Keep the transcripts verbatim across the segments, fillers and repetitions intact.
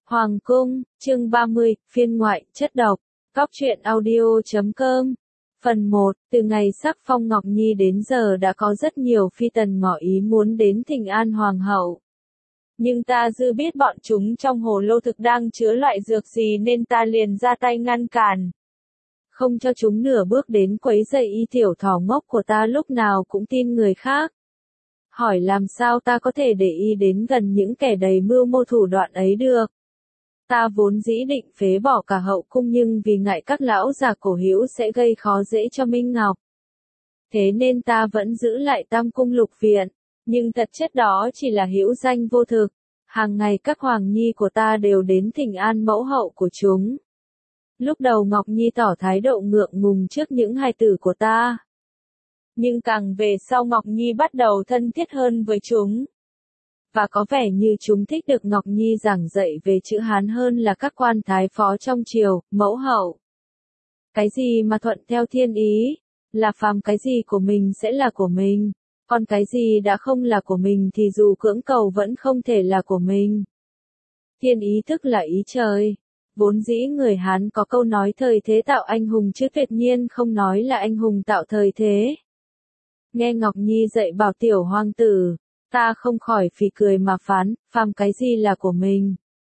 Hoàng cung, chương ba mươi, phiên ngoại, chất độc, Cóc truyện audio chấm com. Phần một, từ ngày sắc phong Ngọc Nhi đến giờ đã có rất nhiều phi tần ngỏ ý muốn đến thỉnh an hoàng hậu. Nhưng ta dư biết bọn chúng trong hồ lô thực đang chứa loại dược gì nên ta liền ra tay ngăn cản. Không cho chúng nửa bước đến quấy rầy y tiểu thỏ ngốc của ta lúc nào cũng tin người khác. Hỏi làm sao ta có thể để y đến gần những kẻ đầy mưu mô thủ đoạn ấy được. Ta vốn dĩ định phế bỏ cả hậu cung nhưng vì ngại các lão già cổ hữu sẽ gây khó dễ cho Minh Ngọc. Thế nên ta vẫn giữ lại Tam cung lục viện, nhưng thật chất đó chỉ là hữu danh vô thực. Hàng ngày các hoàng nhi của ta đều đến thỉnh an mẫu hậu của chúng. Lúc đầu Ngọc Nhi tỏ thái độ ngượng ngùng trước những hài tử của ta. Nhưng càng về sau Ngọc Nhi bắt đầu thân thiết hơn với chúng. Và có vẻ như chúng thích được Ngọc Nhi giảng dạy về chữ Hán hơn là các quan thái phó trong triều, mẫu hậu. Cái gì mà thuận theo thiên ý, là phàm cái gì của mình sẽ là của mình, còn cái gì đã không là của mình thì dù cưỡng cầu vẫn không thể là của mình. Thiên ý tức là ý trời. Vốn dĩ người Hán có câu nói thời thế tạo anh hùng chứ tuyệt nhiên không nói là anh hùng tạo thời thế. Nghe Ngọc Nhi dạy bảo tiểu hoàng tử, ta không khỏi phì cười mà phán, phàm cái gì là của mình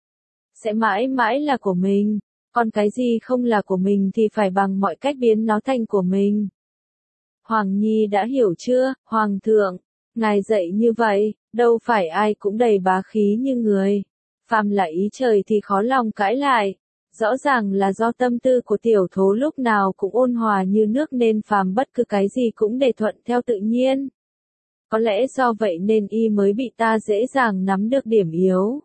sẽ mãi mãi là của mình, còn cái gì không là của mình thì phải bằng mọi cách biến nó thành của mình. Hoàng Nhi đã hiểu chưa, Hoàng thượng? Ngài dạy như vậy, đâu phải ai cũng đầy bá khí như người. Phàm là ý trời thì khó lòng cãi lại. Rõ ràng là do tâm tư của tiểu thố lúc nào cũng ôn hòa như nước nên phàm bất cứ cái gì cũng để thuận theo tự nhiên. Có lẽ do vậy nên y mới bị ta dễ dàng nắm được điểm yếu.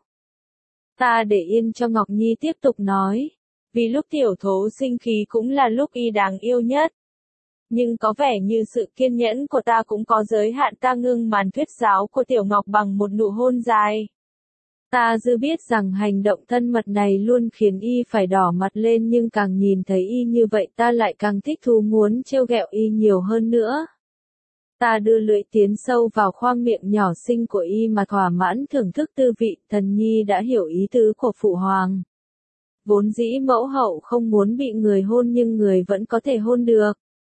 Ta để yên cho Ngọc Nhi tiếp tục nói. Vì lúc tiểu thố sinh khí cũng là lúc y đáng yêu nhất. Nhưng có vẻ như sự kiên nhẫn của ta cũng có giới hạn, ta ngưng màn thuyết giáo của tiểu Ngọc bằng một nụ hôn dài. Ta dư biết rằng hành động thân mật này luôn khiến y phải đỏ mặt lên nhưng càng nhìn thấy y như vậy ta lại càng thích thú muốn trêu ghẹo y nhiều hơn nữa. Ta đưa lưỡi tiến sâu vào khoang miệng nhỏ xinh của y mà thỏa mãn thưởng thức tư vị. Thần nhi đã hiểu ý tứ của phụ hoàng. Vốn dĩ mẫu hậu không muốn bị người hôn nhưng người vẫn có thể hôn được.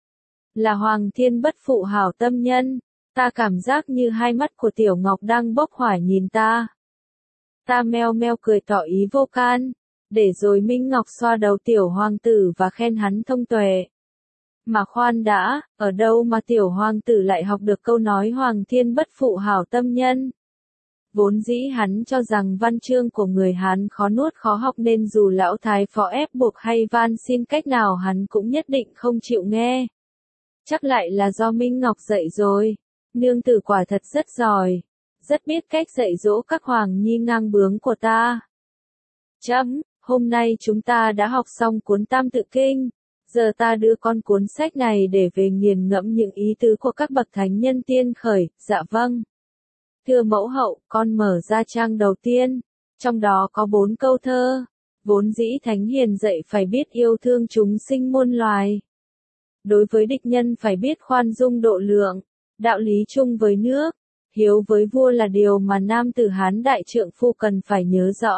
Là hoàng thiên bất phụ hảo tâm nhân. Ta cảm giác như hai mắt của tiểu Ngọc đang bốc hỏa nhìn ta. Ta meo meo cười tỏ ý vô can, để rồi Minh Ngọc xoa đầu tiểu hoàng tử và khen hắn thông tuệ. Mà khoan đã, ở đâu mà tiểu hoàng tử lại học được câu nói hoàng thiên bất phụ hảo tâm nhân? Vốn dĩ hắn cho rằng văn chương của người Hán khó nuốt khó học nên dù lão thái phó ép buộc hay van xin cách nào hắn cũng nhất định không chịu nghe. Chắc lại là do Minh Ngọc dạy rồi. Nương tử quả thật rất giỏi. Rất biết cách dạy dỗ các hoàng nhi ngang bướng của ta. Chấm, hôm nay chúng ta đã học xong cuốn Tam Tự Kinh. Giờ ta đưa con cuốn sách này để về nghiền ngẫm những ý tứ của các bậc thánh nhân tiên khởi. Dạ vâng. Thưa mẫu hậu, con mở ra trang đầu tiên. Trong đó có bốn câu thơ. Vốn dĩ thánh hiền dạy phải biết yêu thương chúng sinh muôn loài. Đối với địch nhân phải biết khoan dung độ lượng. Đạo lý chung với nước. Hiếu với vua là điều mà nam tử Hán đại trượng phu cần phải nhớ rõ.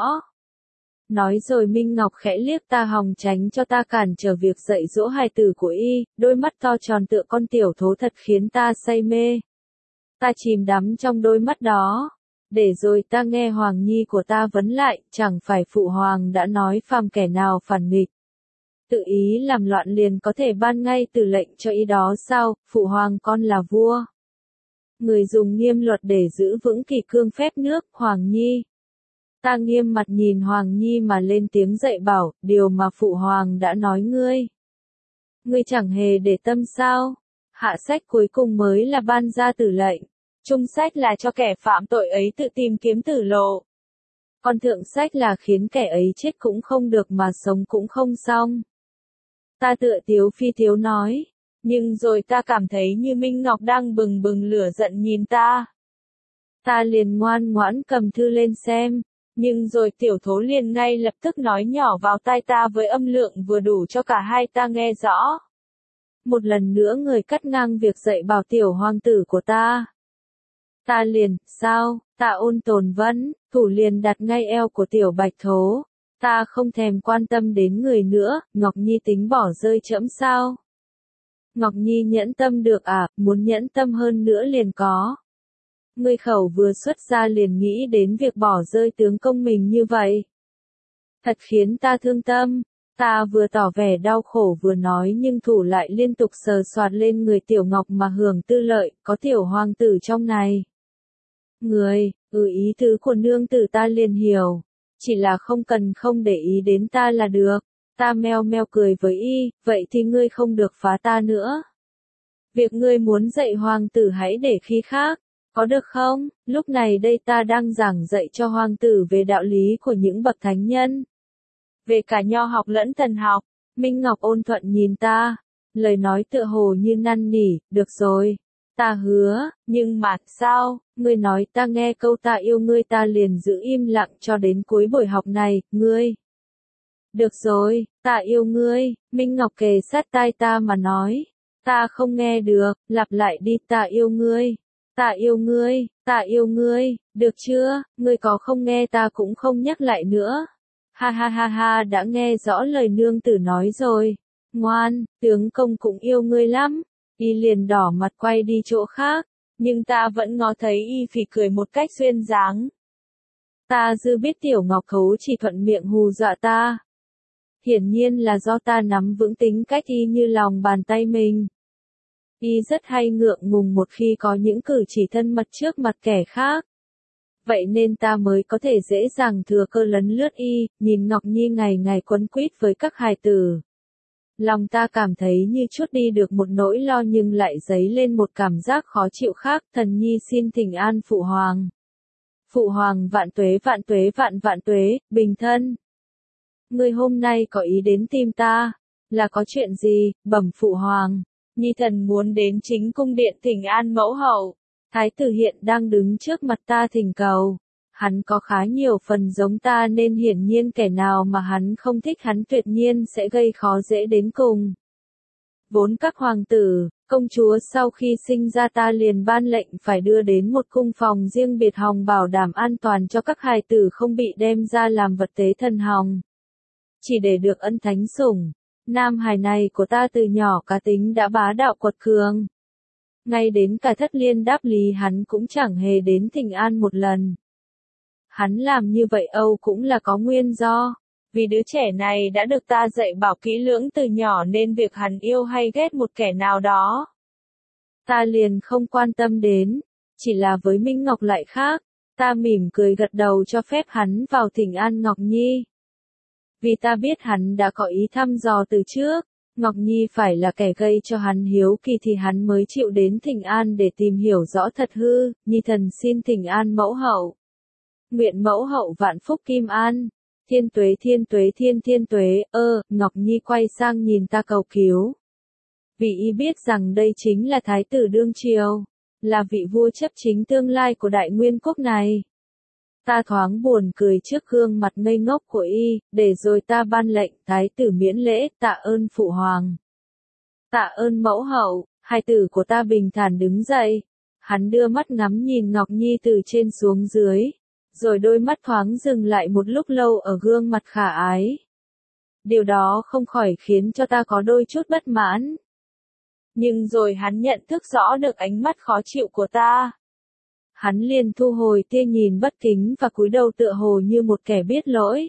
Nói rồi Minh Ngọc khẽ liếc ta hòng tránh cho ta cản trở việc dạy dỗ hài tử của y, đôi mắt to tròn tựa con tiểu thố thật khiến ta say mê. Ta chìm đắm trong đôi mắt đó. Để rồi ta nghe Hoàng Nhi của ta vấn lại, chẳng phải phụ hoàng đã nói phàm kẻ nào phản nghịch. Tự ý làm loạn liền có thể ban ngay từ lệnh cho y đó sao, phụ hoàng con là vua. Người dùng nghiêm luật để giữ vững kỷ cương phép nước, Hoàng Nhi. Ta nghiêm mặt nhìn Hoàng Nhi mà lên tiếng dạy bảo, điều mà phụ hoàng đã nói ngươi. Ngươi chẳng hề để tâm sao? Hạ sách cuối cùng mới là ban ra tử lệnh. Trung sách là cho kẻ phạm tội ấy tự tìm kiếm tử lộ. Còn thượng sách là khiến kẻ ấy chết cũng không được mà sống cũng không xong. Ta tựa tiếu phi tiếu nói. Nhưng rồi ta cảm thấy như Minh Ngọc đang bừng bừng lửa giận nhìn ta. Ta liền ngoan ngoãn cầm thư lên xem. Nhưng rồi tiểu thố liền ngay lập tức nói nhỏ vào tai ta với âm lượng vừa đủ cho cả hai ta nghe rõ. Một lần nữa người cắt ngang việc dạy bảo tiểu hoàng tử của ta. Ta liền, sao, ta ôn tồn vấn, thủ liền đặt ngay eo của tiểu bạch thố. Ta không thèm quan tâm đến người nữa, Ngọc Nhi tính bỏ rơi trẫm sao? Ngọc Nhi nhẫn tâm được à, muốn nhẫn tâm hơn nữa liền có. Ngươi khẩu vừa xuất ra liền nghĩ đến việc bỏ rơi tướng công mình như vậy. Thật khiến ta thương tâm. Ta vừa tỏ vẻ đau khổ vừa nói nhưng thủ lại liên tục sờ soạt lên người tiểu ngọc mà hưởng tư lợi, có tiểu hoàng tử trong này. Người, ừ ý tứ của nương tử ta liền hiểu. Chỉ là không cần không để ý đến ta là được. Ta meo meo cười với y, vậy thì ngươi không được phá ta nữa. Việc ngươi muốn dạy hoàng tử hãy để khi khác, có được không? Lúc này đây ta đang giảng dạy cho hoàng tử về đạo lý của những bậc thánh nhân. Về cả nho học lẫn thần học. Minh Ngọc ôn thuận nhìn ta, lời nói tựa hồ như năn nỉ, được rồi. Ta hứa, nhưng mà, sao, ngươi nói ta nghe câu ta yêu ngươi ta liền giữ im lặng cho đến cuối buổi học này, ngươi. Được rồi, ta yêu ngươi, Minh Ngọc kề sát tai ta mà nói. Ta không nghe được, lặp lại đi ta yêu ngươi. Ta yêu ngươi, ta yêu ngươi, được chưa, ngươi có không nghe ta cũng không nhắc lại nữa. Ha ha ha ha đã nghe rõ lời nương tử nói rồi. Ngoan, tướng công cũng yêu ngươi lắm. Y liền đỏ mặt quay đi chỗ khác, nhưng ta vẫn ngó thấy y phì cười một cách duyên dáng. Ta dư biết tiểu ngọc khấu chỉ thuận miệng hù dọa ta. Hiển nhiên là do ta nắm vững tính cách y như lòng bàn tay mình. Y rất hay ngượng ngùng một khi có những cử chỉ thân mật trước mặt kẻ khác. Vậy nên ta mới có thể dễ dàng thừa cơ lấn lướt y, nhìn Ngọc Nhi ngày ngày quấn quýt với các hài tử. Lòng ta cảm thấy như chút đi được một nỗi lo nhưng lại dấy lên một cảm giác khó chịu khác. Thần nhi xin thỉnh an phụ hoàng. Phụ hoàng vạn tuế vạn tuế vạn vạn tuế, bình thân. Ngươi hôm nay có ý đến tìm ta, là có chuyện gì, bẩm phụ hoàng. Nhi thần muốn đến chính cung điện thỉnh an mẫu hậu. Thái tử hiện đang đứng trước mặt ta thỉnh cầu. Hắn có khá nhiều phần giống ta nên hiển nhiên kẻ nào mà hắn không thích hắn tuyệt nhiên sẽ gây khó dễ đến cùng. Vốn các hoàng tử, công chúa sau khi sinh ra ta liền ban lệnh phải đưa đến một cung phòng riêng biệt hòng bảo đảm an toàn cho các hài tử không bị đem ra làm vật tế thần hòng. Chỉ để được ân thánh sủng, nam hài này của ta từ nhỏ cá tính đã bá đạo quật cường. Ngay đến cả Thất Liên đáp lý hắn cũng chẳng hề đến thỉnh an một lần. Hắn làm như vậy Âu cũng là có nguyên do, vì đứa trẻ này đã được ta dạy bảo kỹ lưỡng từ nhỏ nên việc hắn yêu hay ghét một kẻ nào đó. Ta liền không quan tâm đến, chỉ là với Minh Ngọc lại khác, ta mỉm cười gật đầu cho phép hắn vào thỉnh an Ngọc Nhi. Vì ta biết hắn đã có ý thăm dò từ trước. Ngọc Nhi phải là kẻ gây cho hắn hiếu kỳ thì hắn mới chịu đến thỉnh an để tìm hiểu rõ thật hư. Nhi thần xin thỉnh an mẫu hậu. Nguyện mẫu hậu vạn phúc kim an. Thiên tuế thiên tuế thiên thiên tuế. Ơ, Ngọc Nhi quay sang nhìn ta cầu cứu. Vì y biết rằng đây chính là thái tử đương triều, là vị vua chấp chính tương lai của đại nguyên quốc này. Ta thoáng buồn cười trước gương mặt ngây ngốc của y, để rồi ta ban lệnh thái tử miễn lễ, tạ ơn phụ hoàng. Tạ ơn mẫu hậu, hài tử của ta bình thản đứng dậy. Hắn đưa mắt ngắm nhìn Ngọc Nhi từ trên xuống dưới, rồi đôi mắt thoáng dừng lại một lúc lâu ở gương mặt khả ái. Điều đó không khỏi khiến cho ta có đôi chút bất mãn. Nhưng rồi hắn nhận thức rõ được ánh mắt khó chịu của ta. Hắn liền thu hồi tia nhìn bất kính và cúi đầu tựa hồ như một kẻ biết lỗi.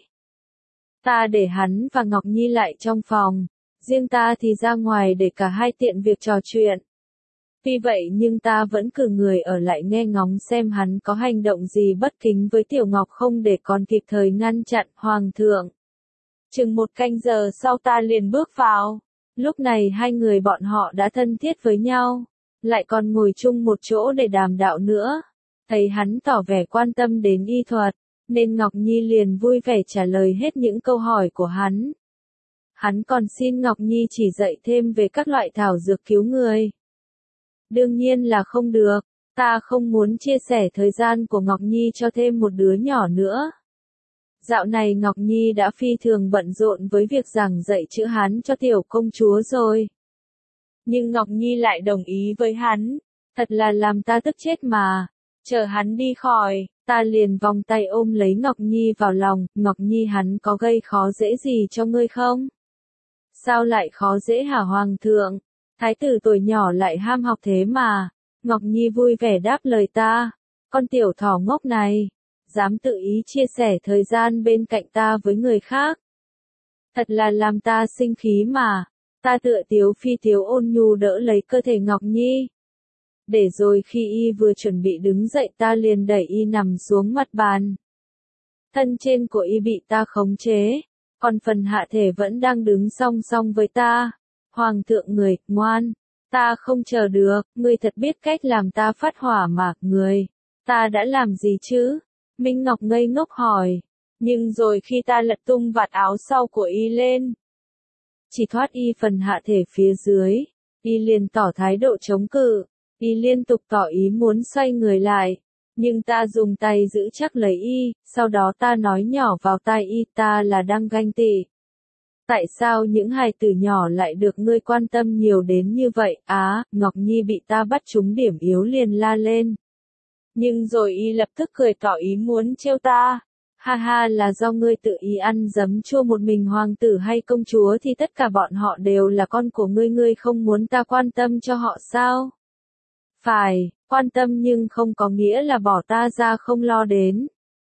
Ta để hắn và Ngọc Nhi lại trong phòng, riêng ta thì ra ngoài để cả hai tiện việc trò chuyện. Tuy vậy nhưng ta vẫn cử người ở lại nghe ngóng xem hắn có hành động gì bất kính với Tiểu Ngọc không để còn kịp thời ngăn chặn. Hoàng thượng. Chừng một canh giờ sau ta liền bước vào. Lúc này hai người bọn họ đã thân thiết với nhau, lại còn ngồi chung một chỗ để đàm đạo nữa. Thấy hắn tỏ vẻ quan tâm đến y thuật, nên Ngọc Nhi liền vui vẻ trả lời hết những câu hỏi của hắn. Hắn còn xin Ngọc Nhi chỉ dạy thêm về các loại thảo dược cứu người. Đương nhiên là không được, ta không muốn chia sẻ thời gian của Ngọc Nhi cho thêm một đứa nhỏ nữa. Dạo này Ngọc Nhi đã phi thường bận rộn với việc giảng dạy chữ Hán cho tiểu công chúa rồi. Nhưng Ngọc Nhi lại đồng ý với hắn, thật là làm ta tức chết mà. Chờ hắn đi khỏi, ta liền vòng tay ôm lấy Ngọc Nhi vào lòng, Ngọc Nhi hắn có gây khó dễ gì cho ngươi không? Sao lại khó dễ hả hoàng thượng? Thái tử tuổi nhỏ lại ham học thế mà. Ngọc Nhi vui vẻ đáp lời ta. Con tiểu thỏ ngốc này, dám tự ý chia sẻ thời gian bên cạnh ta với người khác. Thật là làm ta sinh khí mà. Ta tựa tiếu phi tiếu ôn nhu đỡ lấy cơ thể Ngọc Nhi. Để rồi khi y vừa chuẩn bị đứng dậy ta liền đẩy y nằm xuống mặt bàn. Thân trên của y bị ta khống chế, còn phần hạ thể vẫn đang đứng song song với ta. Hoàng thượng người, ngoan, ta không chờ được, ngươi thật biết cách làm ta phát hỏa mà, người. Ta đã làm gì chứ? Minh Ngọc ngây ngốc hỏi. Nhưng rồi khi ta lật tung vạt áo sau của y lên, chỉ thoát y phần hạ thể phía dưới, y liền tỏ thái độ chống cự, y liên tục tỏ ý muốn xoay người lại, nhưng ta dùng tay giữ chắc lấy y, sau đó ta nói nhỏ vào tai y ta là đang ganh tị. Tại sao những hài tử nhỏ lại được ngươi quan tâm nhiều đến như vậy? Á, Ngọc Nhi bị ta bắt trúng điểm yếu liền la lên. Nhưng rồi y lập tức cười tỏ ý muốn trêu ta. Ha ha, là do ngươi tự ý ăn giấm chua một mình hoàng tử hay công chúa thì tất cả bọn họ đều là con của ngươi, ngươi không muốn ta quan tâm cho họ sao? Phải, quan tâm nhưng không có nghĩa là bỏ ta ra không lo đến.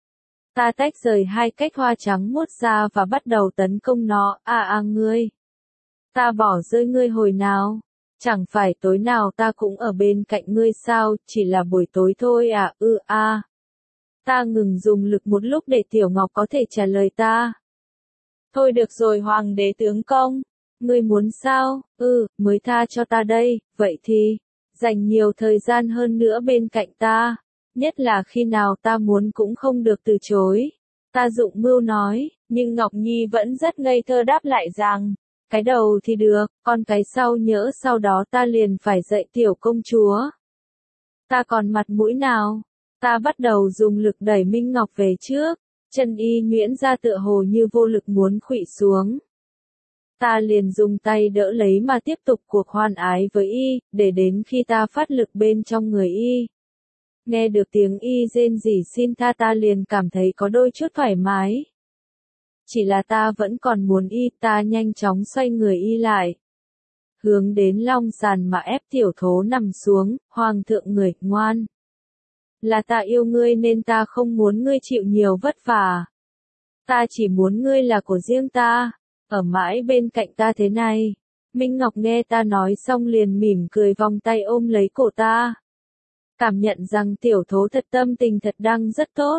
Ta tách rời hai cách hoa trắng muốt ra và bắt đầu tấn công nó. À à ngươi, ta bỏ rơi ngươi hồi nào? Chẳng phải tối nào ta cũng ở bên cạnh ngươi sao, chỉ là buổi tối thôi à, ư ừ, a. Ta ngừng dùng lực một lúc để Tiểu Ngọc có thể trả lời ta. Thôi được rồi hoàng đế tướng công, ngươi muốn sao? Ừ, mới tha cho ta đây, vậy thì, dành nhiều thời gian hơn nữa bên cạnh ta, nhất là khi nào ta muốn cũng không được từ chối. Ta dụng mưu nói, nhưng Ngọc Nhi vẫn rất ngây thơ đáp lại rằng, cái đầu thì được, còn cái sau nhỡ sau đó ta liền phải dạy tiểu công chúa. Ta còn mặt mũi nào? Ta bắt đầu dùng lực đẩy Minh Ngọc về trước, chân y nhuyễn ra tựa hồ như vô lực muốn khuỵu xuống. Ta liền dùng tay đỡ lấy mà tiếp tục cuộc hoan ái với y, để đến khi ta phát lực bên trong người y. Nghe được tiếng y rên rỉ xin tha ta liền cảm thấy có đôi chút thoải mái. Chỉ là ta vẫn còn muốn y, ta nhanh chóng xoay người y lại. Hướng đến long sàn mà ép tiểu thố nằm xuống, hoàng thượng người, ngoan. Là ta yêu ngươi nên ta không muốn ngươi chịu nhiều vất vả. Ta chỉ muốn ngươi là của riêng ta, ở mãi bên cạnh ta thế này. Minh Ngọc nghe ta nói xong liền mỉm cười vòng tay ôm lấy cổ ta. Cảm nhận rằng tiểu thố thật tâm tình thật đang rất tốt.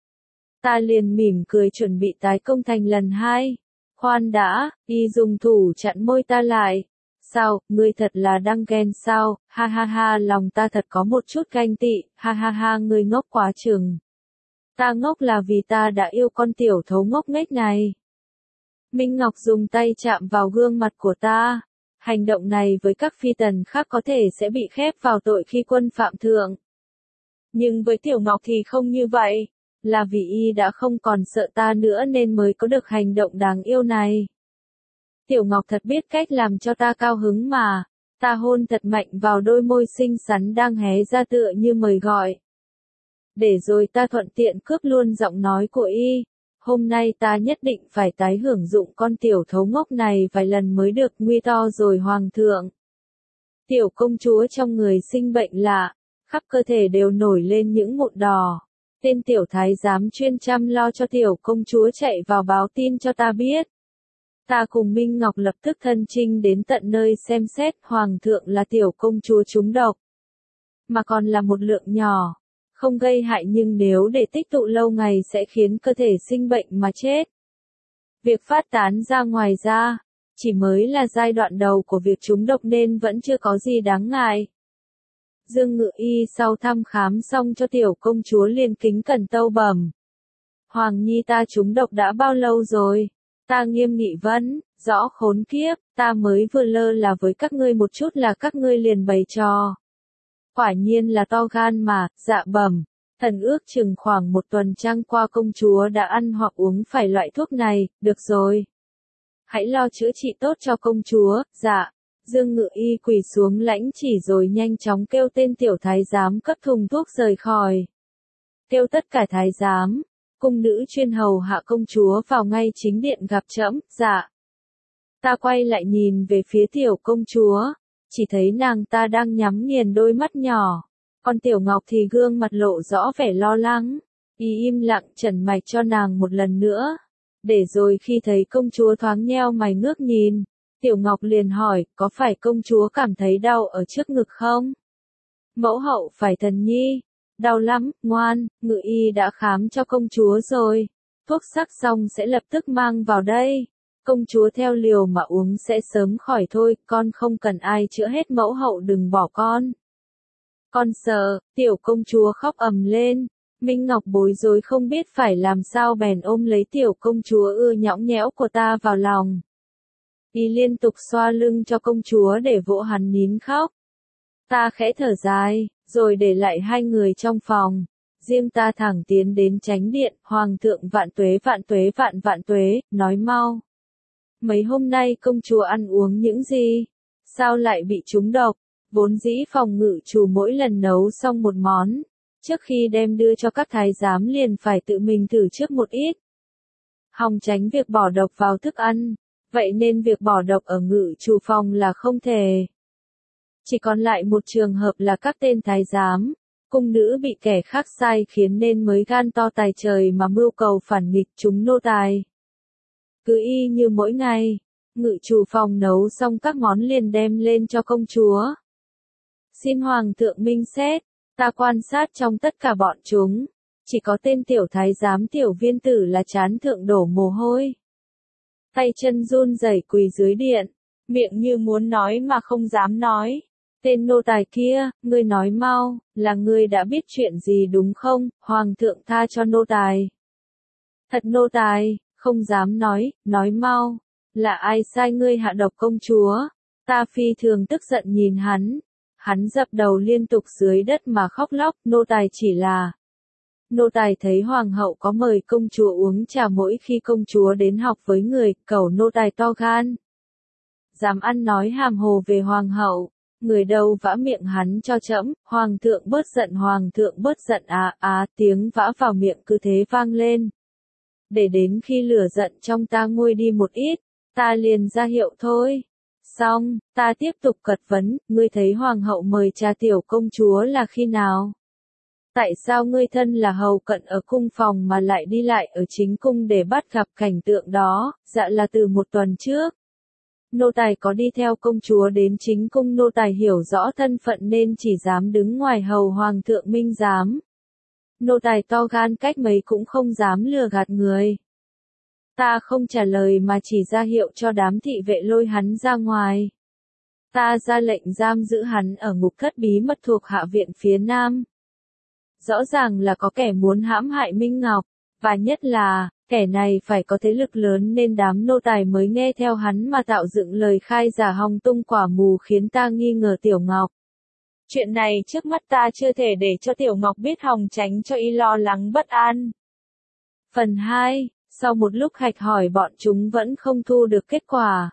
Ta liền mỉm cười chuẩn bị tái công thành lần hai. Khoan đã, y dùng thủ chặn môi ta lại. Sao, ngươi thật là đang ghen sao, ha ha ha, lòng ta thật có một chút ganh tị, ha ha ha, ngươi ngốc quá chừng. Ta ngốc là vì ta đã yêu con tiểu thố ngốc nghếch này. Minh Ngọc dùng tay chạm vào gương mặt của ta. Hành động này với các phi tần khác có thể sẽ bị khép vào tội khi quân phạm thượng. Nhưng với Tiểu Ngọc thì không như vậy, là vì y đã không còn sợ ta nữa nên mới có được hành động đáng yêu này. Tiểu Ngọc thật biết cách làm cho ta cao hứng mà, ta hôn thật mạnh vào đôi môi xinh xắn đang hé ra tựa như mời gọi. Để rồi ta thuận tiện cướp luôn giọng nói của y. Hôm nay ta nhất định phải tái hưởng dụng con tiểu thấu ngốc này vài lần mới được, nguy to rồi hoàng thượng. Tiểu công chúa trong người sinh bệnh lạ, khắp cơ thể đều nổi lên những mụn đỏ. Tên tiểu thái giám chuyên chăm lo cho tiểu công chúa chạy vào báo tin cho ta biết. Ta cùng Minh Ngọc lập tức thân chinh đến tận nơi xem xét, hoàng thượng là tiểu công chúa trúng độc. Mà còn là một lượng nhỏ. Không gây hại nhưng nếu để tích tụ lâu ngày sẽ khiến cơ thể sinh bệnh mà chết. Việc phát tán ra ngoài ra, chỉ mới là giai đoạn đầu của việc trúng độc nên vẫn chưa có gì đáng ngại. Dương Ngự Y sau thăm khám xong cho tiểu công chúa liền kính cẩn tâu bẩm. Hoàng nhi ta trúng độc đã bao lâu rồi? Ta nghiêm nghị vấn, rõ khốn kiếp, ta mới vừa lơ là với các ngươi một chút là các ngươi liền bày trò. Quả nhiên là to gan mà, dạ bẩm. Thần ước chừng khoảng một tuần trăng qua công chúa đã ăn hoặc uống phải loại thuốc này, được rồi. Hãy lo chữa trị tốt cho công chúa, dạ. Dương Ngự Y quỳ xuống lãnh chỉ rồi nhanh chóng kêu tên tiểu thái giám cấp thùng thuốc rời khỏi. Kêu tất cả thái giám, cung nữ chuyên hầu hạ công chúa vào ngay chính điện gặp trẫm. Dạ. Ta quay lại nhìn về phía tiểu công chúa, chỉ thấy nàng ta đang nhắm nghiền đôi mắt nhỏ, còn Tiểu Ngọc thì gương mặt lộ rõ vẻ lo lắng. Y im lặng trần mạch cho nàng một lần nữa, để rồi khi thấy công chúa thoáng nheo mày ngước nhìn, Tiểu Ngọc liền hỏi, có phải công chúa cảm thấy đau ở trước ngực không? Mẫu hậu phải thần nhi, đau lắm, ngoan, Ngự Y đã khám cho công chúa rồi, thuốc sắc xong sẽ lập tức mang vào đây. Công chúa theo liều mà uống sẽ sớm khỏi thôi, con không cần ai chữa hết, mẫu hậu đừng bỏ con. Con sợ, tiểu công chúa khóc ầm lên, Minh Ngọc bối rối không biết phải làm sao bèn ôm lấy tiểu công chúa ưa nhõng nhẽo của ta vào lòng. Y liên tục xoa lưng cho công chúa để vỗ hắn nín khóc. Ta khẽ thở dài, rồi để lại hai người trong phòng. Riêng ta thẳng tiến đến chánh điện, Hoàng thượng vạn tuế vạn tuế vạn vạn tuế, nói mau. Mấy hôm nay công chúa ăn uống những gì? Sao lại bị trúng độc? Vốn dĩ phòng ngự chủ mỗi lần nấu xong một món, trước khi đem đưa cho các thái giám liền phải tự mình thử trước một ít. Hòng tránh việc bỏ độc vào thức ăn, vậy nên việc bỏ độc ở ngự chủ phòng là không thể. Chỉ còn lại một trường hợp là các tên thái giám, cung nữ bị kẻ khác sai khiến nên mới gan to tài trời mà mưu cầu phản nghịch chúng nô tài. Cứ y như mỗi ngày, ngự chủ phòng nấu xong các món liền đem lên cho công chúa. Xin Hoàng thượng minh xét, ta quan sát trong tất cả bọn chúng, chỉ có tên tiểu thái giám tiểu viên tử là trán thượng đổ mồ hôi. Tay chân run rẩy quỳ dưới điện, miệng như muốn nói mà không dám nói. Tên nô tài kia, ngươi nói mau, là ngươi đã biết chuyện gì đúng không? Hoàng thượng tha cho nô tài. Thật nô tài, không dám nói, nói mau, là ai sai ngươi hạ độc công chúa? Ta phi thường tức giận nhìn hắn. Hắn dập đầu liên tục dưới đất mà khóc lóc, nô tài chỉ là. Nô tài thấy hoàng hậu có mời công chúa uống trà mỗi khi công chúa đến học với người, cầu nô tài to gan. Dám ăn nói hàm hồ về hoàng hậu, người đâu vã miệng hắn cho trẫm, hoàng thượng bớt giận, hoàng thượng bớt giận, à à, tiếng vã vào miệng cứ thế vang lên. Để đến khi lửa giận trong ta nguôi đi một ít, ta liền ra hiệu thôi. Xong, ta tiếp tục cật vấn, ngươi thấy hoàng hậu mời trà tiểu công chúa là khi nào? Tại sao ngươi thân là hầu cận ở cung phòng mà lại đi lại ở chính cung để bắt gặp cảnh tượng đó? Dạ là từ một tuần trước. Nô tài có đi theo công chúa đến chính cung, nô tài hiểu rõ thân phận nên chỉ dám đứng ngoài hầu hoàng thượng minh giám. Nô tài to gan cách mấy cũng không dám lừa gạt người. Ta không trả lời mà chỉ ra hiệu cho đám thị vệ lôi hắn ra ngoài. Ta ra lệnh giam giữ hắn ở ngục thất bí mật thuộc hạ viện phía nam. Rõ ràng là có kẻ muốn hãm hại Minh Ngọc, và nhất là, kẻ này phải có thế lực lớn nên đám nô tài mới nghe theo hắn mà tạo dựng lời khai giả hòng tung quả mù khiến ta nghi ngờ Tiểu Ngọc. Chuyện này trước mắt ta chưa thể để cho Tiểu Ngọc biết hòng tránh cho y lo lắng bất an. Phần hai, sau một lúc hạch hỏi bọn chúng vẫn không thu được kết quả.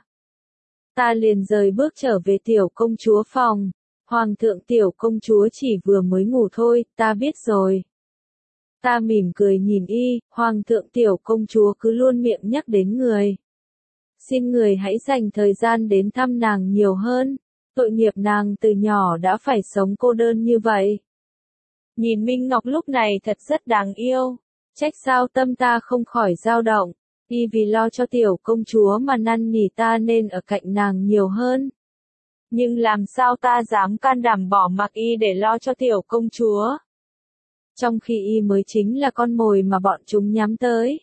Ta liền rời bước trở về tiểu công chúa phòng. Hoàng thượng tiểu công chúa chỉ vừa mới ngủ thôi, ta biết rồi. Ta mỉm cười nhìn y, hoàng thượng tiểu công chúa cứ luôn miệng nhắc đến người. Xin người hãy dành thời gian đến thăm nàng nhiều hơn. Tội nghiệp nàng từ nhỏ đã phải sống cô đơn như vậy. Nhìn Minh Ngọc lúc này thật rất đáng yêu. Trách sao tâm ta không khỏi dao động. Y vì lo cho tiểu công chúa mà năn nỉ ta nên ở cạnh nàng nhiều hơn. Nhưng làm sao ta dám can đảm bỏ mặc y để lo cho tiểu công chúa? Trong khi y mới chính là con mồi mà bọn chúng nhắm tới.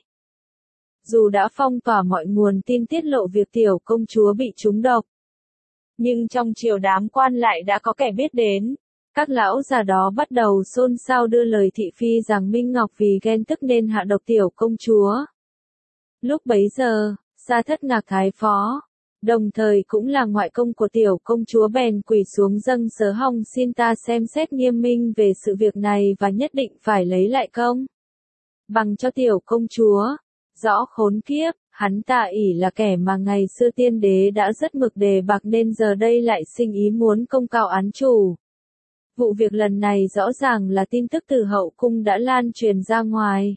Dù đã phong tỏa mọi nguồn tin tiết lộ việc tiểu công chúa bị trúng độc, nhưng trong triều đám quan lại đã có kẻ biết đến. Các lão già đó bắt đầu xôn xao đưa lời thị phi rằng Minh Ngọc vì ghen tức nên hạ độc tiểu công chúa. Lúc bấy giờ, Sa Thất Ngạc Thái Phó, đồng thời cũng là ngoại công của tiểu công chúa bèn quỳ xuống dâng sớ hong xin ta xem xét nghiêm minh về sự việc này và nhất định phải lấy lại công bằng cho tiểu công chúa. Rõ khốn kiếp, Hắn Tạ ỷ là kẻ mà ngày xưa tiên đế đã rất mực đề bạc nên giờ đây lại sinh ý muốn công cao án chủ. Vụ việc lần này rõ ràng là tin tức từ hậu cung đã lan truyền ra ngoài.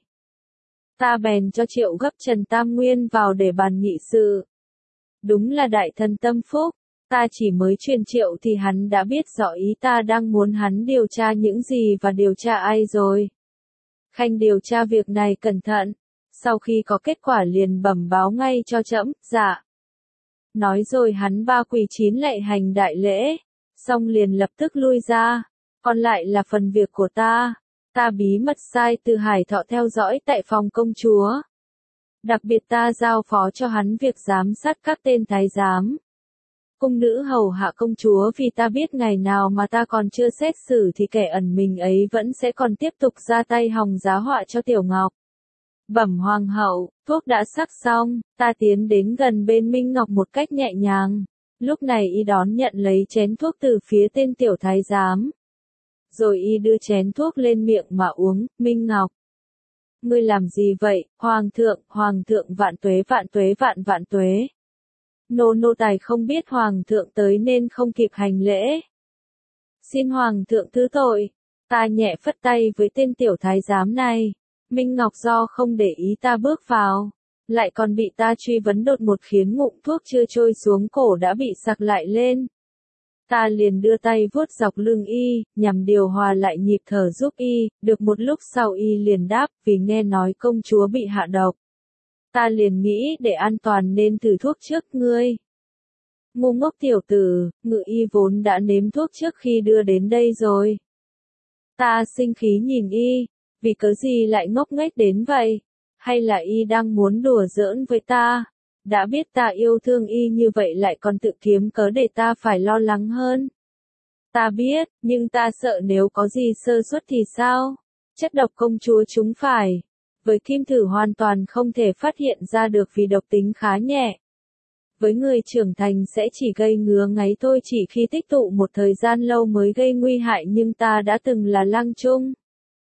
Ta bèn cho triệu gấp Trần Tam Nguyên vào để bàn nghị sự. Đúng là đại thần tâm phúc, ta chỉ mới truyền triệu thì hắn đã biết rõ ý ta đang muốn hắn điều tra những gì và điều tra ai rồi. Khanh điều tra việc này cẩn thận, sau khi có kết quả liền bẩm báo ngay cho trẫm. Dạ. Nói rồi hắn ba quỳ chín lạy hành đại lễ, xong liền lập tức lui ra, còn lại là phần việc của ta. Ta bí mật sai Từ Hải Thọ theo dõi tại phòng công chúa. Đặc biệt ta giao phó cho hắn việc giám sát các tên thái giám, cung nữ hầu hạ công chúa, vì ta biết ngày nào mà ta còn chưa xét xử thì kẻ ẩn mình ấy vẫn sẽ còn tiếp tục ra tay hòng giá họa cho Tiểu Ngọc. Bẩm hoàng hậu, thuốc đã sắc xong. Ta tiến đến gần bên Minh Ngọc một cách nhẹ nhàng. Lúc này y đón nhận lấy chén thuốc từ phía tên tiểu thái giám. Rồi y đưa chén thuốc lên miệng mà uống. Minh Ngọc, ngươi làm gì vậy? Hoàng thượng, hoàng thượng vạn tuế vạn tuế vạn vạn tuế. Nô nô tài không biết hoàng thượng tới nên không kịp hành lễ. Xin hoàng thượng thứ tội. Ta nhẹ phất tay với tên tiểu thái giám này. Minh Ngọc do không để ý ta bước vào, lại còn bị ta truy vấn đột một khiến ngụm thuốc chưa trôi xuống cổ đã bị sặc lại lên. Ta liền đưa tay vuốt dọc lưng y, nhằm điều hòa lại nhịp thở giúp y. Được một lúc sau y liền đáp, vì nghe nói công chúa bị hạ độc. Ta liền nghĩ để an toàn nên thử thuốc trước ngươi. Ngu ngốc tiểu tử, Ngự y vốn đã nếm thuốc trước khi đưa đến đây rồi. Ta sinh khí nhìn y, vì cớ gì lại ngốc nghếch đến vậy? Hay là y đang muốn đùa giỡn với ta? Đã biết ta yêu thương y như vậy lại còn tự kiếm cớ để ta phải lo lắng hơn. Ta biết, nhưng ta sợ nếu có gì sơ suất thì sao? Chất độc công chúa trúng phải. Với kim thử hoàn toàn không thể phát hiện ra được vì độc tính khá nhẹ. Với người trưởng thành sẽ chỉ gây ngứa ngáy thôi, chỉ khi tích tụ một thời gian lâu mới gây nguy hại, nhưng ta đã từng là lang trung.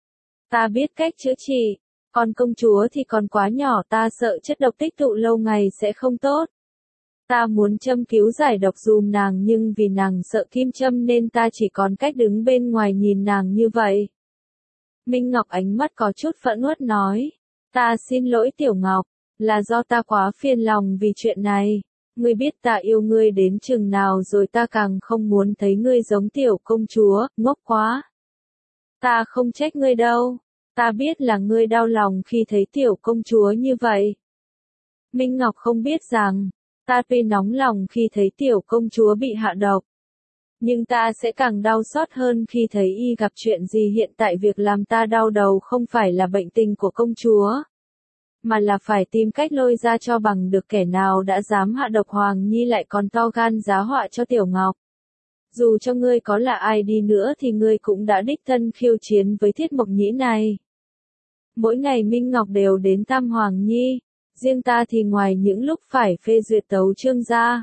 Ta biết cách chữa trị, còn công chúa thì còn quá nhỏ, ta sợ chất độc tích tụ lâu ngày sẽ không tốt. Ta muốn châm cứu giải độc dùm nàng nhưng vì nàng sợ kim châm nên ta chỉ còn cách đứng bên ngoài nhìn nàng như vậy. Minh Ngọc ánh mắt có chút phẫn uất nói, ta xin lỗi Tiểu Ngọc, là do ta quá phiền lòng vì chuyện này. Ngươi biết ta yêu ngươi đến chừng nào rồi, ta càng không muốn thấy ngươi giống tiểu công chúa, ngốc quá. Ta không trách ngươi đâu, ta biết là ngươi đau lòng khi thấy tiểu công chúa như vậy. Minh Ngọc không biết rằng, ta tuy nóng lòng khi thấy tiểu công chúa bị hạ độc, nhưng ta sẽ càng đau xót hơn khi thấy y gặp chuyện gì. Hiện tại việc làm ta đau đầu không phải là bệnh tình của công chúa, mà là phải tìm cách lôi ra cho bằng được kẻ nào đã dám hạ độc Hoàng Nhi lại còn to gan giá họa cho Tiểu Ngọc. Dù cho ngươi có là ai đi nữa thì ngươi cũng đã đích thân khiêu chiến với Thiết Mộc Nhĩ này. Mỗi ngày Minh Ngọc đều đến thăm Hoàng Nhi, riêng ta thì ngoài những lúc phải phê duyệt tấu chương ra,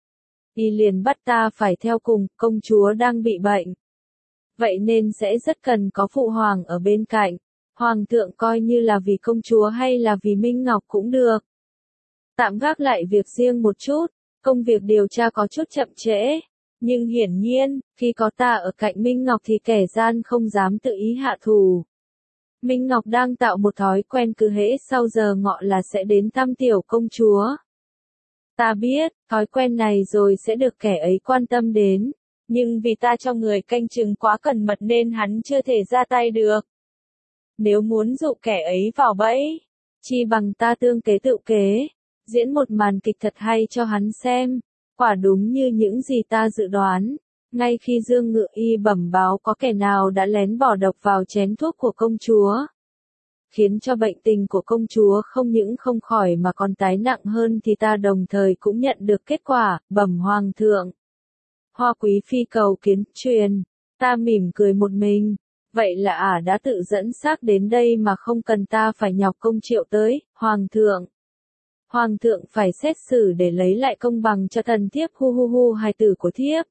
y liền bắt ta phải theo cùng. Công chúa đang bị bệnh, vậy nên sẽ rất cần có phụ hoàng ở bên cạnh. Hoàng thượng coi như là vì công chúa hay là vì Minh Ngọc cũng được. Tạm gác lại việc riêng một chút, công việc điều tra có chút chậm trễ, nhưng hiển nhiên, khi có ta ở cạnh Minh Ngọc thì kẻ gian không dám tự ý hạ thủ. Minh Ngọc đang tạo một thói quen cứ hễ sau giờ ngọ là sẽ đến thăm tiểu công chúa. Ta biết, thói quen này rồi sẽ được kẻ ấy quan tâm đến, nhưng vì ta cho người canh chừng quá cẩn mật nên hắn chưa thể ra tay được. Nếu muốn dụ kẻ ấy vào bẫy, chi bằng ta tương kế tự kế, diễn một màn kịch thật hay cho hắn xem. Quả đúng như những gì ta dự đoán, ngay khi Dương Ngự Y bẩm báo có kẻ nào đã lén bỏ độc vào chén thuốc của công chúa, khiến cho bệnh tình của công chúa không những không khỏi mà còn tái nặng hơn, thì ta đồng thời cũng nhận được kết quả. Bẩm hoàng thượng, Hoa quý phi cầu kiến truyền. Ta mỉm cười một mình. Vậy là ả à đã tự dẫn xác đến đây mà không cần ta phải nhọc công triệu tới. Hoàng thượng, Hoàng thượng phải xét xử để lấy lại công bằng cho thần thiếp. Hu hu hu, hài tử của thiếp,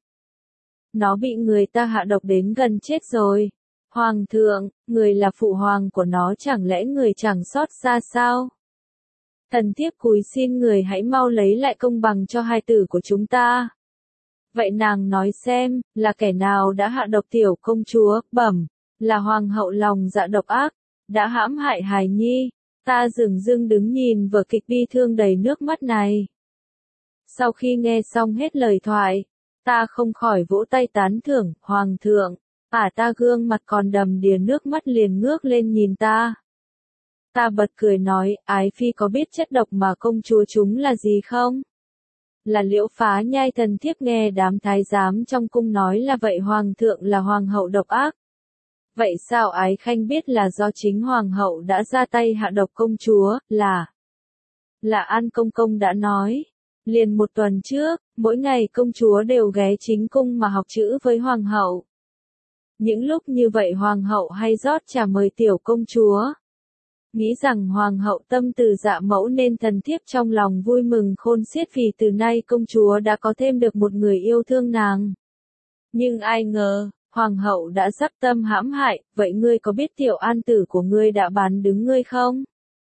nó bị người ta hạ độc đến gần chết rồi. Hoàng thượng, người là phụ hoàng của nó, chẳng lẽ người chẳng xót xa sao? Thần thiếp cúi xin người hãy mau lấy lại công bằng cho hai tử của chúng ta. Vậy nàng nói xem, là kẻ nào đã hạ độc tiểu công chúa, bẩm, là hoàng hậu lòng dạ độc ác, đã hãm hại hài nhi. Ta dửng dưng đứng nhìn vở kịch bi thương đầy nước mắt này. Sau khi nghe xong hết lời thoại, ta không khỏi vỗ tay tán thưởng, hoàng thượng, ả ta gương mặt còn đầm đìa nước mắt liền ngước lên nhìn ta. Ta bật cười nói, ái phi có biết chất độc mà công chúa chúng là gì không? Là Liễu Phá Nhai. Thần thiếp nghe đám thái giám trong cung nói là vậy, hoàng thượng là hoàng hậu độc ác. Vậy sao ái khanh biết là do chính hoàng hậu đã ra tay hạ độc công chúa, là... Là An Công Công đã nói. Liền một tuần trước, mỗi ngày công chúa đều ghé chính cung mà học chữ với hoàng hậu. Những lúc như vậy hoàng hậu hay rót trà mời tiểu công chúa. Nghĩ rằng hoàng hậu tâm từ dạ mẫu nên thần thiếp trong lòng vui mừng khôn xiết vì từ nay công chúa đã có thêm được một người yêu thương nàng. Nhưng ai ngờ, hoàng hậu đã dắc tâm hãm hại, vậy ngươi có biết tiểu an tử của ngươi đã bán đứng ngươi không?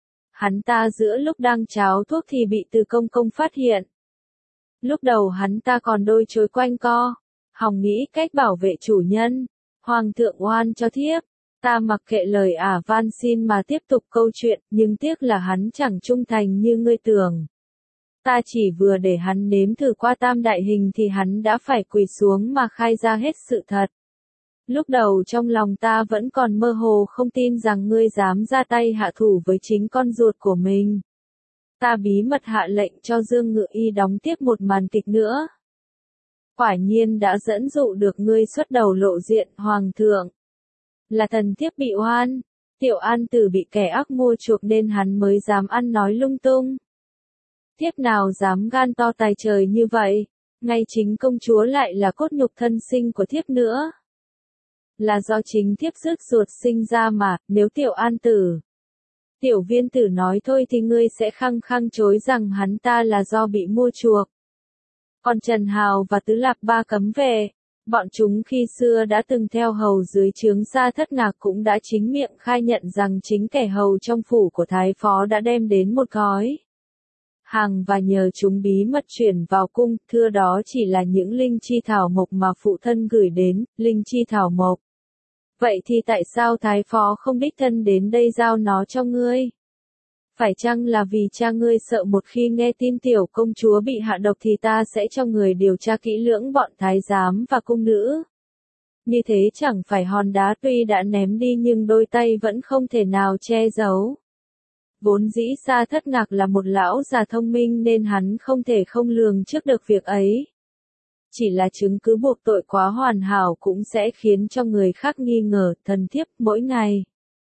Hắn ta giữa lúc đang cháo thuốc thì bị Từ Công Công phát hiện. Lúc đầu hắn ta còn đôi chối quanh co, hòng nghĩ cách bảo vệ chủ nhân. Hoàng thượng oan cho thiếp. Ta mặc kệ lời ả van xin mà tiếp tục câu chuyện, nhưng tiếc là hắn chẳng trung thành như ngươi tưởng. Ta chỉ vừa để hắn nếm thử qua tam đại hình thì hắn đã phải quỳ xuống mà khai ra hết sự thật. Lúc đầu trong lòng ta vẫn còn mơ hồ không tin rằng ngươi dám ra tay hạ thủ với chính con ruột của mình. Ta bí mật hạ lệnh cho Dương Ngự Y đóng tiếp một màn kịch nữa. Quả nhiên đã dẫn dụ được ngươi xuất đầu lộ diện, hoàng thượng. Là thần thiếp bị oan, tiểu an tử bị kẻ ác mua chuộc nên hắn mới dám ăn nói lung tung. Thiếp nào dám gan to tài trời như vậy, ngay chính công chúa lại là cốt nhục thân sinh của thiếp nữa. Là do chính thiếp rước ruột sinh ra mà, nếu tiểu an tử, tiểu viên tử nói thôi thì ngươi sẽ khăng khăng chối rằng hắn ta là do bị mua chuộc. Còn Trần Hào và Tứ Lạc Ba cấm về, bọn chúng khi xưa đã từng theo hầu dưới trướng Sa Thất Ngạc cũng đã chính miệng khai nhận rằng chính kẻ hầu trong phủ của Thái Phó đã đem đến một gói hàng và nhờ chúng bí mật chuyển vào cung, thưa đó chỉ là những linh chi thảo mộc mà phụ thân gửi đến, linh chi thảo mộc. Vậy thì tại sao Thái Phó không đích thân đến đây giao nó cho ngươi? Phải chăng là vì cha ngươi sợ một khi nghe tin tiểu công chúa bị hạ độc thì ta sẽ cho người điều tra kỹ lưỡng bọn thái giám và cung nữ? Như thế chẳng phải hòn đá tuy đã ném đi nhưng đôi tay vẫn không thể nào che giấu. Vốn dĩ Sa Thất Ngạc là một lão già thông minh nên hắn không thể không lường trước được việc ấy. Chỉ là chứng cứ buộc tội quá hoàn hảo cũng sẽ khiến cho người khác nghi ngờ. Thần thiếp mỗi ngày.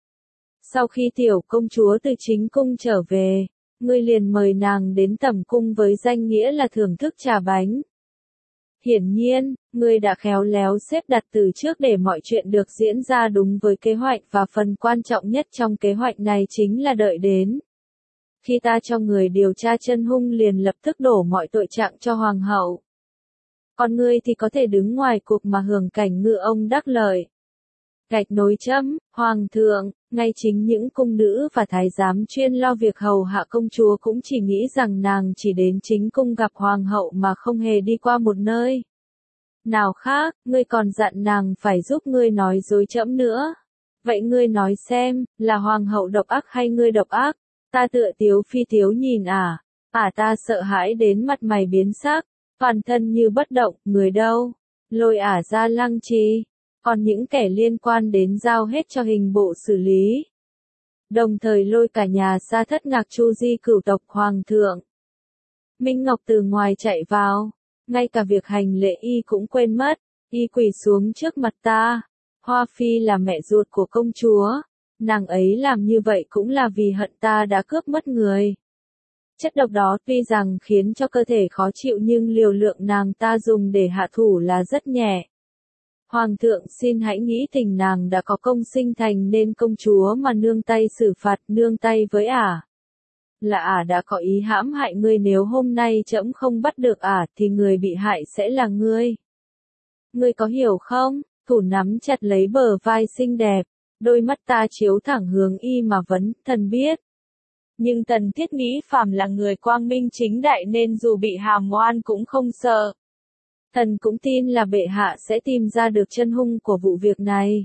Sau khi tiểu công chúa từ chính cung trở về, ngươi liền mời nàng đến tẩm cung với danh nghĩa là thưởng thức trà bánh. Hiển nhiên, ngươi đã khéo léo xếp đặt từ trước để mọi chuyện được diễn ra đúng với kế hoạch và phần quan trọng nhất trong kế hoạch này chính là đợi đến. Khi ta cho người điều tra chân hung liền lập tức đổ mọi tội trạng cho hoàng hậu. Còn ngươi thì có thể đứng ngoài cuộc mà hưởng cảnh ngư ông đắc lợi. Gạch nối chấm, hoàng thượng, ngay chính những cung nữ và thái giám chuyên lo việc hầu hạ công chúa cũng chỉ nghĩ rằng nàng chỉ đến chính cung gặp hoàng hậu mà không hề đi qua một nơi nào khác, ngươi còn dặn nàng phải giúp ngươi nói dối chẫm nữa. Vậy ngươi nói xem, là hoàng hậu độc ác hay ngươi độc ác? Ta tựa tiếu phi tiếu nhìn ả, ả ta sợ hãi đến mặt mày biến sắc, toàn thân như bất động, người đâu? Lôi ả ra lăng trì. Còn những kẻ liên quan đến giao hết cho hình bộ xử lý. Đồng thời lôi cả nhà Sa Thất Ngạc Chu Di cửu tộc hoàng thượng. Minh Ngọc từ ngoài chạy vào, ngay cả việc hành lễ y cũng quên mất, y quỳ xuống trước mặt ta. Hoa Phi là mẹ ruột của công chúa, nàng ấy làm như vậy cũng là vì hận ta đã cướp mất người. Chất độc đó tuy rằng khiến cho cơ thể khó chịu nhưng liều lượng nàng ta dùng để hạ thủ là rất nhẹ. Hoàng thượng xin hãy nghĩ tình nàng đã có công sinh thành nên công chúa mà nương tay xử phạt, nương tay với ả. Là ả đã có ý hãm hại ngươi, nếu hôm nay trẫm không bắt được ả thì người bị hại sẽ là ngươi. Ngươi có hiểu không? Thủ nắm chặt lấy bờ vai xinh đẹp, đôi mắt ta chiếu thẳng hướng y mà vấn, thần biết. Nhưng Tần Thiết nghĩ phàm là người quang minh chính đại nên dù bị hàm oan cũng không sợ. Thần cũng tin là bệ hạ sẽ tìm ra được chân hung của vụ việc này.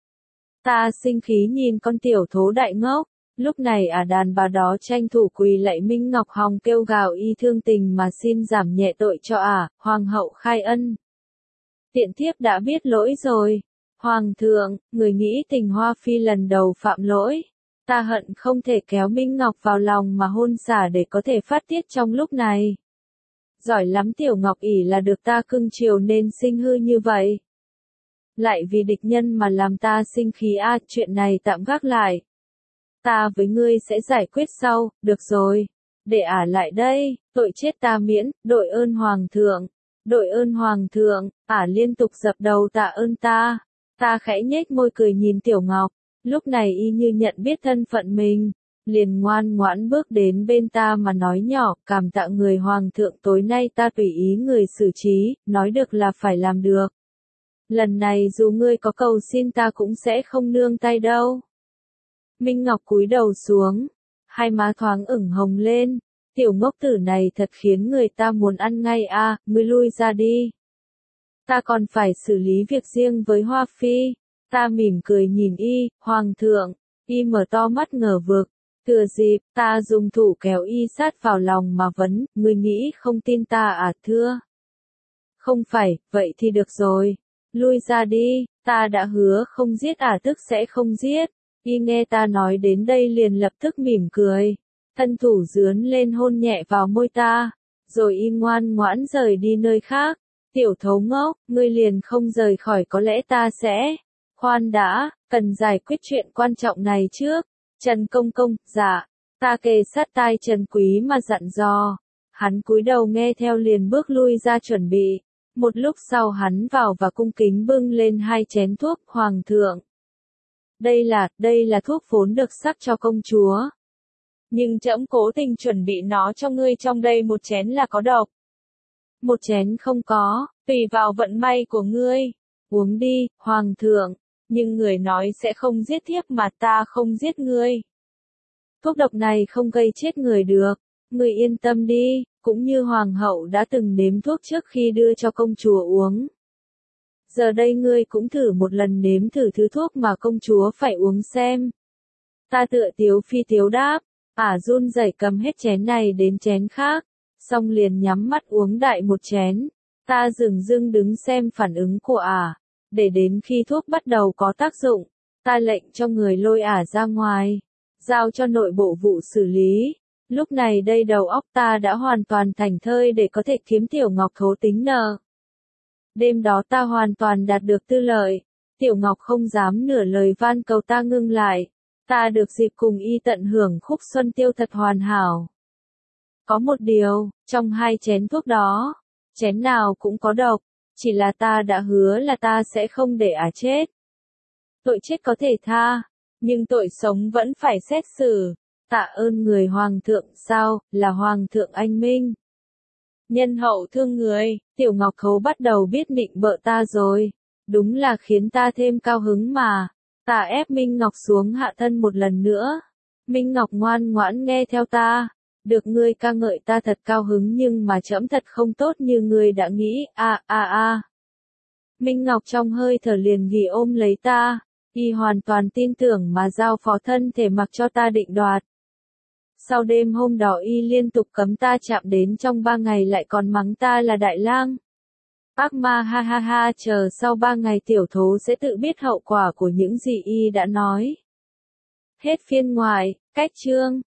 Ta sinh khí nhìn con tiểu thố đại ngốc, lúc này ả đàn bà đó tranh thủ quỳ lạy Minh Ngọc Hồng kêu gào y thương tình mà xin giảm nhẹ tội cho ả, hoàng hậu khai ân. Tiện thiếp đã biết lỗi rồi. Hoàng thượng, người nghĩ tình Hoa Phi lần đầu phạm lỗi. Ta hận không thể kéo Minh Ngọc vào lòng mà hôn xả để có thể phát tiết trong lúc này. Giỏi lắm tiểu Ngọc ỷ là được ta cưng chiều nên sinh hư như vậy. Lại vì địch nhân mà làm ta sinh khí a, chuyện này tạm gác lại. Ta với ngươi sẽ giải quyết sau, được rồi. Để ả lại đây, tội chết ta miễn, đội ơn hoàng thượng. Đội ơn hoàng thượng, ả liên tục dập đầu tạ ơn ta. Ta khẽ nhếch môi cười nhìn tiểu Ngọc, lúc này y như nhận biết thân phận mình. Liền ngoan ngoãn bước đến bên ta mà nói nhỏ, cảm tạ người hoàng thượng, tối nay ta tùy ý người xử trí, nói được là phải làm được. Lần này dù ngươi có cầu xin ta cũng sẽ không nương tay đâu. Minh Ngọc cúi đầu xuống, hai má thoáng ửng hồng lên, tiểu ngốc tử này thật khiến người ta muốn ăn ngay a, à, ngươi lui ra đi. Ta còn phải xử lý việc riêng với Hoa Phi. Ta mỉm cười nhìn y, hoàng thượng, y mở to mắt ngờ vực. Thừa dịp, ta dùng thủ kéo y sát vào lòng mà vấn, ngươi nghĩ không tin ta à thưa? Không phải, vậy thì được rồi. Lui ra đi, ta đã hứa không giết ả tức sẽ không giết. Y nghe ta nói đến đây liền lập tức mỉm cười. Thân thủ dướn lên hôn nhẹ vào môi ta. Rồi y ngoan ngoãn rời đi nơi khác. Tiểu thấu ngốc, ngươi liền không rời khỏi có lẽ ta sẽ. Khoan đã, cần giải quyết chuyện quan trọng này trước. Trần Công Công, dạ. Ta kề sát tai Trần Quý mà dặn dò. Hắn cúi đầu nghe theo liền bước lui ra chuẩn bị. Một lúc sau hắn vào và cung kính bưng lên hai chén thuốc, hoàng thượng. Đây là, đây là thuốc vốn được sắc cho công chúa. Nhưng trẫm cố tình chuẩn bị nó cho ngươi, trong đây một chén là có độc. Một chén không có, tùy vào vận may của ngươi. Uống đi, hoàng thượng. Nhưng người nói sẽ không giết thiếp mà ta không giết ngươi. Thuốc độc này không gây chết người được. Ngươi yên tâm đi, cũng như hoàng hậu đã từng nếm thuốc trước khi đưa cho công chúa uống. Giờ đây ngươi cũng thử một lần nếm thử thứ thuốc mà công chúa phải uống xem. Ta tựa tiếu phi tiếu đáp, ả run rẩy cầm hết chén này đến chén khác, xong liền nhắm mắt uống đại một chén. Ta dửng dưng đứng xem phản ứng của ả, để đến khi thuốc bắt đầu có tác dụng, ta lệnh cho người lôi ả ra ngoài, giao cho nội bộ vụ xử lý. Lúc này đây đầu óc ta đã hoàn toàn thành thơi để có thể kiếm tiểu Ngọc thố tính nợ. Đêm đó ta hoàn toàn đạt được tư lợi. Tiểu Ngọc không dám nửa lời van cầu ta ngưng lại. Ta được dịp cùng y tận hưởng khúc xuân tiêu thật hoàn hảo. Có một điều, trong hai chén thuốc đó, chén nào cũng có độc, chỉ là ta đã hứa là ta sẽ không để ả chết. Tội chết có thể tha, nhưng tội sống vẫn phải xét xử. Tạ ơn người hoàng thượng, sao, là hoàng thượng anh minh. Nhân hậu thương người, tiểu Ngọc Khấu bắt đầu biết nịnh bợ ta rồi. Đúng là khiến ta thêm cao hứng mà. Ta ép Minh Ngọc xuống hạ thân một lần nữa. Minh Ngọc ngoan ngoãn nghe theo ta. Được ngươi ca ngợi ta thật cao hứng nhưng mà trẫm thật không tốt như ngươi đã nghĩ, a a a. Minh Ngọc trong hơi thở liền ghì ôm lấy ta. Y hoàn toàn tin tưởng mà giao phó thân thể mặc cho ta định đoạt. Sau đêm hôm đó y liên tục cấm ta chạm đến trong ba ngày lại còn mắng ta là đại lang. Ác ma ha ha ha, chờ sau ba ngày tiểu thố sẽ tự biết hậu quả của những gì y đã nói. Hết phiên ngoại, cách chương.